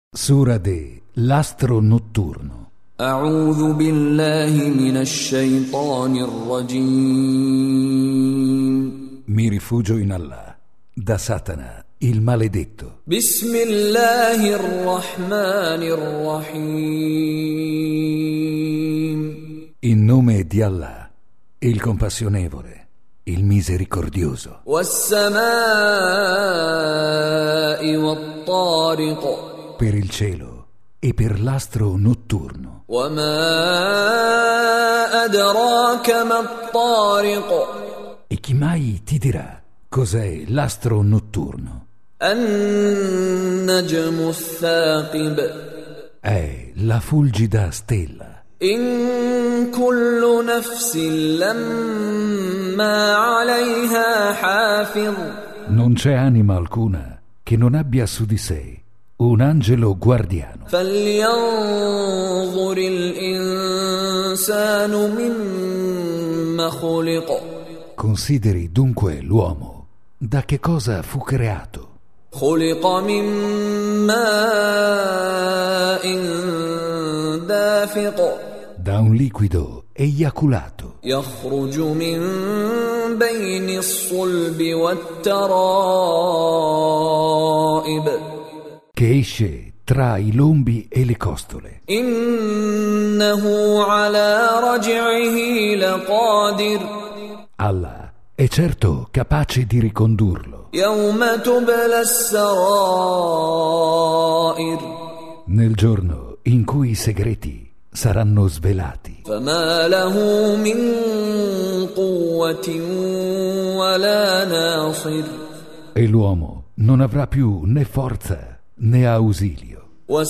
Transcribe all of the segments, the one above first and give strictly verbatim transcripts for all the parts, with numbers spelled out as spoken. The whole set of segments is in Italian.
Sura de l'astro notturno. أعوذ بالله من الشيطان الرجيم. Mi rifugio in Allah, da Satana, il maledetto. بسم الله الرحمن الرحيم. In nome di Allah, il compassionevole, il misericordioso. والسماء والطارق. Per il cielo e per l'astro notturno. وما أدراك ما الطارق. E chi mai ti dirà cos'è l'astro notturno? النجم الثاقب. È la fulgida stella. إن كل نفس لما عليها حافظ. Non c'è anima alcuna che non abbia su di sé un angelo guardiano. فلينظر الإنسان مما خلق. Consideri dunque l'uomo da che cosa fu creato. خلق من ماء دافق. Da un liquido eiaculato يخرج من بين الصلب والترائب. che esce tra i lombi e le costole. إنه على رجعه لقادر. Allah è certo capace di ricondurlo يوم تبلى السرائر. nel giorno in cui i segreti saranno svelati. فما له من قوة ولا ناصر. E l'uomo non avrà più né forza né ausilio.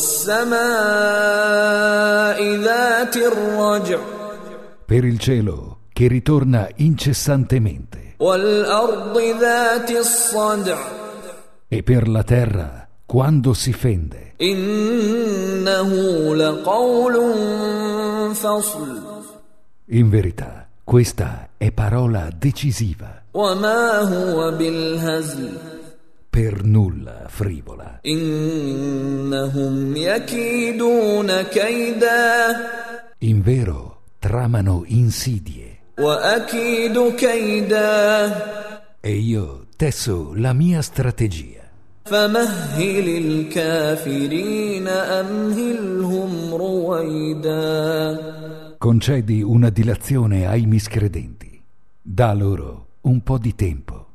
والسماء ذات الرجع. Per il cielo che ritorna incessantemente. والأرض ذات الصدع. E per la terra quando si fende. إنه لقول فصل. In verità, questa è parola decisiva, وما هو بالهزل. per nulla frivola. إنهم يكيدون كيدا. In vero, tramano insidie. وأكيد كيدا. E io tesso la mia strategia. فمهل الكافرين أمهلهم رويدا. Concedi una dilazione ai miscredenti. Da loro un po' di tempo.